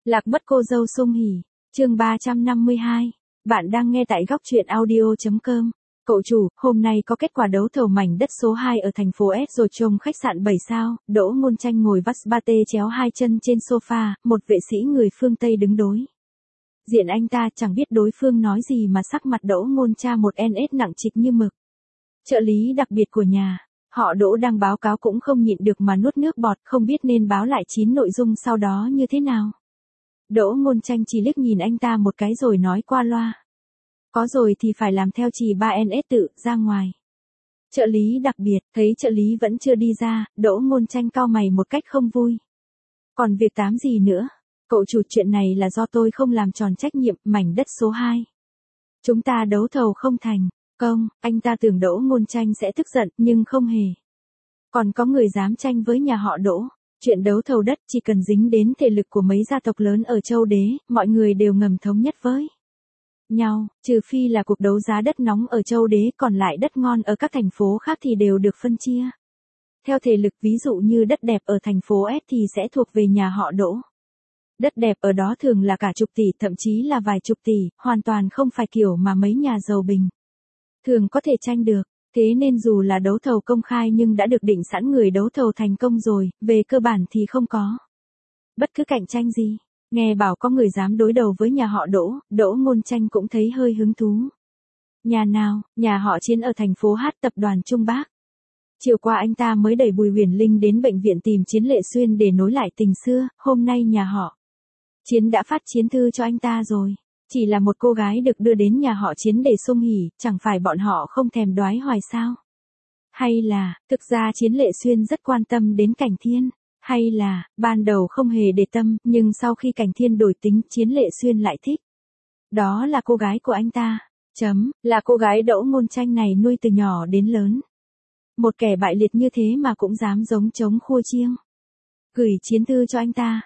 Lạc mất cô dâu Sung Hỉ, chương 352. Bạn đang nghe tại góc truyện audio.com. Cậu chủ, hôm nay có kết quả đấu thầu mảnh đất số 2 ở thành phố S rồi trông khách sạn 7 sao, Đỗ Ngôn Tranh ngồi vắt ba tê chéo hai chân trên sofa, một vệ sĩ người phương Tây đứng đối diện anh ta, chẳng biết đối phương nói gì mà sắc mặt Đỗ Ngôn Cha một NS nặng trịch như mực. Trợ lý đặc biệt của nhà họ Đỗ đang báo cáo cũng không nhịn được mà nuốt nước bọt, không biết nên báo lại 9 nội dung sau đó như thế nào. Đỗ Ngôn Tranh chỉ liếc nhìn anh ta một cái rồi nói qua loa. Có rồi thì phải làm theo chỉ 3NS tự ra ngoài. Trợ lý đặc biệt, thấy trợ lý vẫn chưa đi ra, Đỗ Ngôn Tranh cau mày một cách không vui. Còn việc tám gì nữa? Cậu chủ, chuyện này là do tôi không làm tròn trách nhiệm, mảnh đất số 2. Chúng ta đấu thầu không thành công, anh ta tưởng Đỗ Ngôn Tranh sẽ tức giận nhưng không hề. Còn có người dám tranh với nhà họ Đỗ. Chuyện đấu thầu đất chỉ cần dính đến thể lực của mấy gia tộc lớn ở châu Đế, mọi người đều ngầm thống nhất với nhau, trừ phi là cuộc đấu giá đất nóng ở châu Đế, còn lại đất ngon ở các thành phố khác thì đều được phân chia theo thể lực, ví dụ như đất đẹp ở thành phố S thì sẽ thuộc về nhà họ Đỗ. Đất đẹp ở đó thường là cả chục tỷ, thậm chí là vài chục tỷ, hoàn toàn không phải kiểu mà mấy nhà giàu bình thường có thể tranh được. Thế nên dù là đấu thầu công khai nhưng đã được định sẵn người đấu thầu thành công rồi, về cơ bản thì không có bất cứ cạnh tranh gì. Nghe bảo có người dám đối đầu với nhà họ Đỗ, Đỗ Ngôn Tranh cũng thấy hơi hứng thú. Nhà nào? Nhà họ Chiến ở thành phố H, tập đoàn Trung Bắc. Chiều qua anh ta mới đẩy Bùi Huyền Linh đến bệnh viện tìm Chiến Lệ Xuyên để nối lại tình xưa, hôm nay nhà họ Chiến đã phát chiến thư cho anh ta rồi. Chỉ là một cô gái được đưa đến nhà họ Chiến để Sung Hỉ, chẳng phải bọn họ không thèm đoái hoài sao? Hay là, thực ra Chiến Lệ Xuyên rất quan tâm đến Cảnh Thiên? Hay là, ban đầu không hề để tâm, nhưng sau khi Cảnh Thiên đổi tính, Chiến Lệ Xuyên lại thích? Đó là cô gái của anh ta. Là cô gái Đỗ Ngôn Tranh này nuôi từ nhỏ đến lớn. Một kẻ bại liệt như thế mà cũng dám giống trống khua chiêng gửi chiến thư cho anh ta.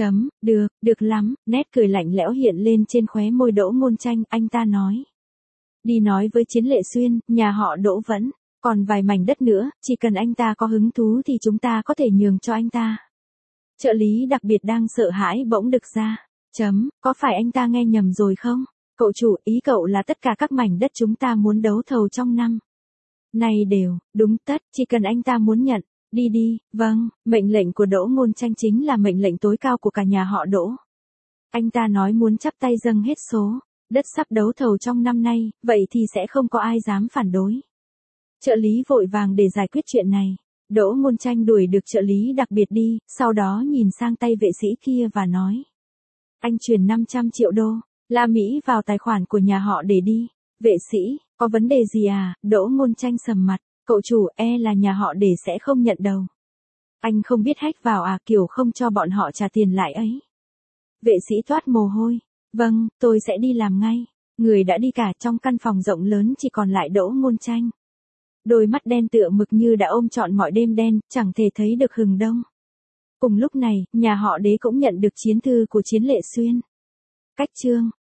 Được lắm, nét cười lạnh lẽo hiện lên trên khóe môi Đỗ Ngôn Tranh, anh ta nói. Đi nói với Chiến Lệ Xuyên, nhà họ Đỗ vẫn còn vài mảnh đất nữa, chỉ cần anh ta có hứng thú thì chúng ta có thể nhường cho anh ta. Trợ lý đặc biệt đang sợ hãi bỗng đực ra. Có phải anh ta nghe nhầm rồi không? Cậu chủ, ý cậu là tất cả các mảnh đất chúng ta muốn đấu thầu trong năm này đều, đúng tất, chỉ cần anh ta muốn nhận. Đi, vâng, mệnh lệnh của Đỗ Ngôn Tranh chính là mệnh lệnh tối cao của cả nhà họ Đỗ. Anh ta nói muốn chắp tay dâng hết số đất sắp đấu thầu trong năm nay, vậy thì sẽ không có ai dám phản đối. Trợ lý vội vàng để giải quyết chuyện này. Đỗ Ngôn Tranh đuổi được trợ lý đặc biệt đi, sau đó nhìn sang tay vệ sĩ kia và nói. Anh chuyển 500 triệu đô la Mỹ vào tài khoản của nhà họ để đi. Vệ sĩ, có vấn đề gì à? Đỗ Ngôn Tranh sầm mặt. Cậu chủ, là nhà họ để sẽ không nhận đâu. Anh không biết hack vào à, kiểu không cho bọn họ trả tiền lại ấy. Vệ sĩ toát mồ hôi. Vâng, tôi sẽ đi làm ngay. Người đã đi cả, trong căn phòng rộng lớn chỉ còn lại Đỗ Ngôn Tranh. Đôi mắt đen tựa mực như đã ôm trọn mọi đêm đen, chẳng thể thấy được hừng đông. Cùng lúc này, nhà họ Đế cũng nhận được chiến thư của Chiến Lệ Xuyên. Cách chương